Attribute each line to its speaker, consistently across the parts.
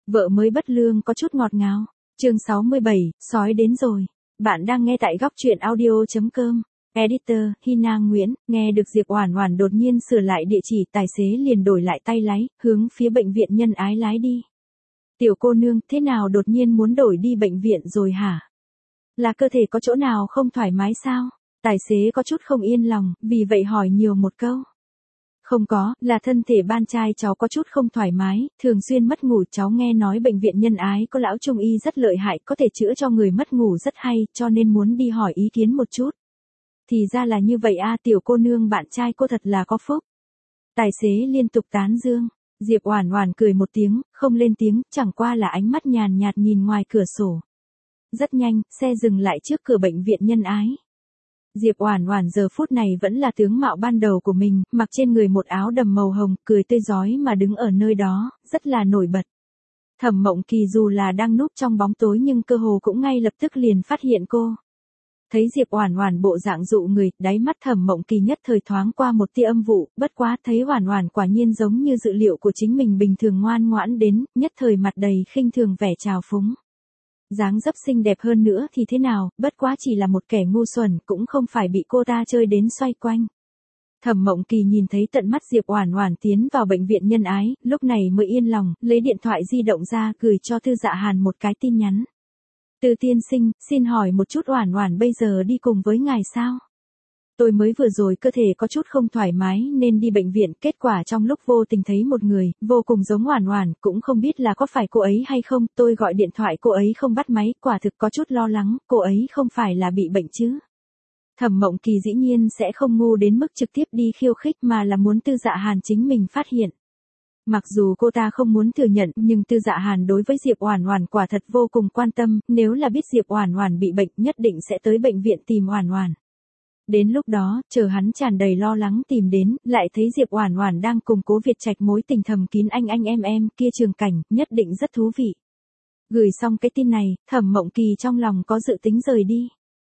Speaker 1: Vợ mới bất lương có chút ngọt ngào. Chương 67, sói đến rồi. Bạn đang nghe tại góc truyện audio.com. Editor, Hina Nguyễn. Nghe được Diệp Oản Oản đột nhiên sửa lại địa chỉ, tài xế liền đổi lại tay lái, hướng phía bệnh viện Nhân Ái lái đi. Tiểu cô nương, thế nào đột nhiên muốn đổi đi bệnh viện rồi hả? Là cơ thể có chỗ nào không thoải mái sao? Tài xế có chút không yên lòng, vì vậy hỏi nhiều một câu. Không có, là thân thể ban trai cháu có chút không thoải mái, thường xuyên mất ngủ. Cháu nghe nói bệnh viện Nhân Ái có lão trung y rất lợi hại, có thể chữa cho người mất ngủ rất hay, cho nên muốn đi hỏi ý kiến một chút. Thì ra là như vậy a, tiểu cô nương bạn trai cô thật là có phúc. Tài xế liên tục tán dương. Diệp Oản Oản cười một tiếng, không lên tiếng, chẳng qua là ánh mắt nhàn nhạt nhìn ngoài cửa sổ. Rất nhanh, xe dừng lại trước cửa bệnh viện Nhân Ái. Diệp Oản Oản giờ phút này vẫn là tướng mạo ban đầu của mình, mặc trên người một áo đầm màu hồng, cười tươi rói mà đứng ở nơi đó, rất là nổi bật. Thẩm Mộng Kỳ dù là đang núp trong bóng tối nhưng cơ hồ cũng ngay lập tức liền phát hiện cô. Thấy Diệp Oản Oản bộ dạng dụ người, đáy mắt Thẩm Mộng Kỳ nhất thời thoáng qua một tia âm vụ, bất quá thấy Oản Oản quả nhiên giống như dự liệu của chính mình bình thường ngoan ngoãn đến, nhất thời mặt đầy khinh thường vẻ trào phúng. Dáng dấp xinh đẹp hơn nữa thì thế nào, bất quá chỉ là một kẻ ngu xuẩn, cũng không phải bị cô ta chơi đến xoay quanh. Thẩm Mộng Kỳ nhìn thấy tận mắt Diệp Oản Oản tiến vào bệnh viện Nhân Ái, lúc này mới yên lòng, lấy điện thoại di động ra gửi cho Tư Dạ Hàn một cái tin nhắn. Tư tiên sinh, xin hỏi một chút, Oản Oản bây giờ đi cùng với ngài sao? Tôi mới vừa rồi cơ thể có chút không thoải mái nên đi bệnh viện, kết quả trong lúc vô tình thấy một người, vô cùng giống Oản Oản, cũng không biết là có phải cô ấy hay không, tôi gọi điện thoại cô ấy không bắt máy, quả thực có chút lo lắng, cô ấy không phải là bị bệnh chứ? Thẩm Mộng Kỳ dĩ nhiên sẽ không ngu đến mức trực tiếp đi khiêu khích mà là muốn Tư Dạ Hàn chính mình phát hiện. Mặc dù cô ta không muốn thừa nhận, nhưng Tư Dạ Hàn đối với Diệp Oản Oản quả thật vô cùng quan tâm, nếu là biết Diệp Oản Oản bị bệnh, nhất định sẽ tới bệnh viện tìm Oản Oản. Đến lúc đó, chờ hắn tràn đầy lo lắng tìm đến, lại thấy Diệp Oản Oản đang cùng Cố Việt Trạch mối tình thầm kín anh em kia trường cảnh, nhất định rất thú vị. Gửi xong cái tin này, Thẩm Mộng Kỳ trong lòng có dự tính rời đi.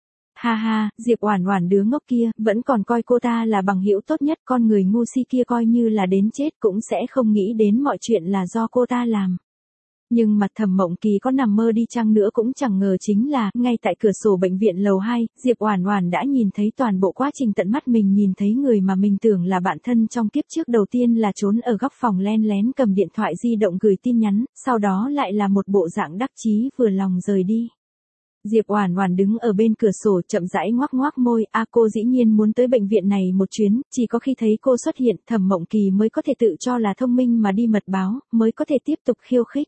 Speaker 1: Ha ha, Diệp Oản Oản đứa ngốc kia, vẫn còn coi cô ta là bằng hữu tốt nhất, con người ngu si kia coi như là đến chết cũng sẽ không nghĩ đến mọi chuyện là do cô ta làm. Nhưng mà Thẩm Mộng Kỳ có nằm mơ đi chăng nữa cũng chẳng ngờ chính là, ngay tại cửa sổ bệnh viện lầu 2, Diệp Oản Oản đã nhìn thấy toàn bộ quá trình tận mắt mình nhìn thấy người mà mình tưởng là bạn thân trong kiếp trước đầu tiên là trốn ở góc phòng len lén cầm điện thoại di động gửi tin nhắn, sau đó lại là một bộ dạng đắc chí vừa lòng rời đi. Diệp Oản Oản đứng ở bên cửa sổ chậm rãi ngoác ngoác môi, cô dĩ nhiên muốn tới bệnh viện này một chuyến, chỉ có khi thấy cô xuất hiện, Thẩm Mộng Kỳ mới có thể tự cho là thông minh mà đi mật báo, mới có thể tiếp tục khiêu khích.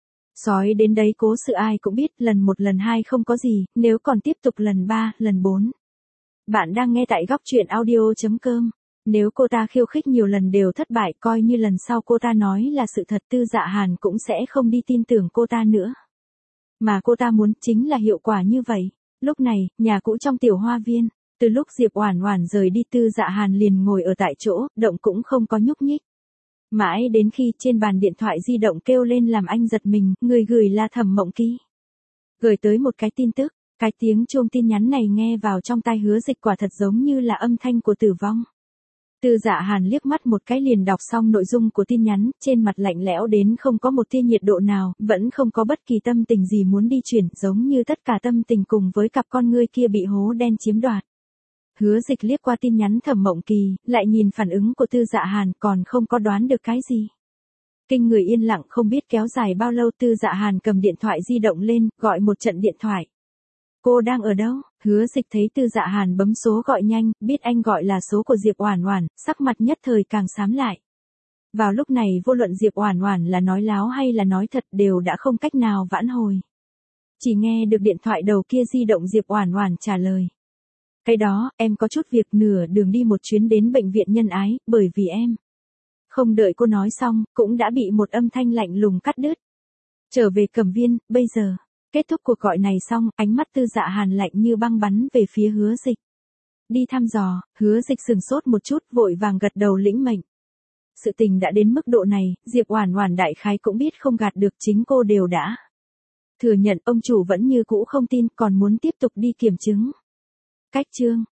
Speaker 1: Sói đến đấy cố sự ai cũng biết, lần 1 lần 2 không có gì, nếu còn tiếp tục lần 3, lần 4. Bạn đang nghe tại góc truyện audio.com. Nếu cô ta khiêu khích nhiều lần đều thất bại, coi như lần sau cô ta nói là sự thật, Tư Dạ Hàn cũng sẽ không đi tin tưởng cô ta nữa. Mà cô ta muốn chính là hiệu quả như vậy. Lúc này, nhà cũ trong tiểu hoa viên, từ lúc Diệp Oản Oản rời đi Tư Dạ Hàn liền ngồi ở tại chỗ, động cũng không có nhúc nhích. Mãi đến khi trên bàn điện thoại di động kêu lên làm anh giật mình, người gửi là Thẩm Mộng Kỳ. Gửi tới một cái tin tức, cái tiếng chuông tin nhắn này nghe vào trong tai Hứa Dịch quả thật giống như là âm thanh của tử vong. Tư Dạ Hàn liếc mắt một cái liền đọc xong nội dung của tin nhắn, trên mặt lạnh lẽo đến không có một tia nhiệt độ nào, vẫn không có bất kỳ tâm tình gì muốn đi chuyển, giống như tất cả tâm tình cùng với cặp con ngươi kia bị hố đen chiếm đoạt. Hứa Dịch liếc qua tin nhắn Thẩm Mộng Kỳ, lại nhìn phản ứng của Tư Dạ Hàn còn không có đoán được cái gì. Kinh người yên lặng không biết kéo dài bao lâu, Tư Dạ Hàn cầm điện thoại di động lên, gọi một trận điện thoại. Cô đang ở đâu? Hứa Dịch thấy Tư Dạ Hàn bấm số gọi nhanh, biết anh gọi là số của Diệp Oản Oản, sắc mặt nhất thời càng xám lại. Vào lúc này vô luận Diệp Oản Oản là nói láo hay là nói thật đều đã không cách nào vãn hồi. Chỉ nghe được điện thoại đầu kia di động Diệp Oản Oản trả lời. Cái đó, em có chút việc, nửa đường đi một chuyến đến bệnh viện Nhân Ái, bởi vì em. Không đợi cô nói xong, cũng đã bị một âm thanh lạnh lùng cắt đứt. Trở về Cẩm Viên, bây giờ. Kết thúc cuộc gọi này xong, ánh mắt Tư Dạ Hàn lạnh như băng bắn về phía Hứa Dịch. Đi thăm dò, Hứa Dịch sững sốt một chút, vội vàng gật đầu lĩnh mệnh. Sự tình đã đến mức độ này, Diệp Oản Oản đại khái cũng biết không gạt được, chính cô đều đã thừa nhận, ông chủ vẫn như cũ không tin, còn muốn tiếp tục đi kiểm chứng. Cách chương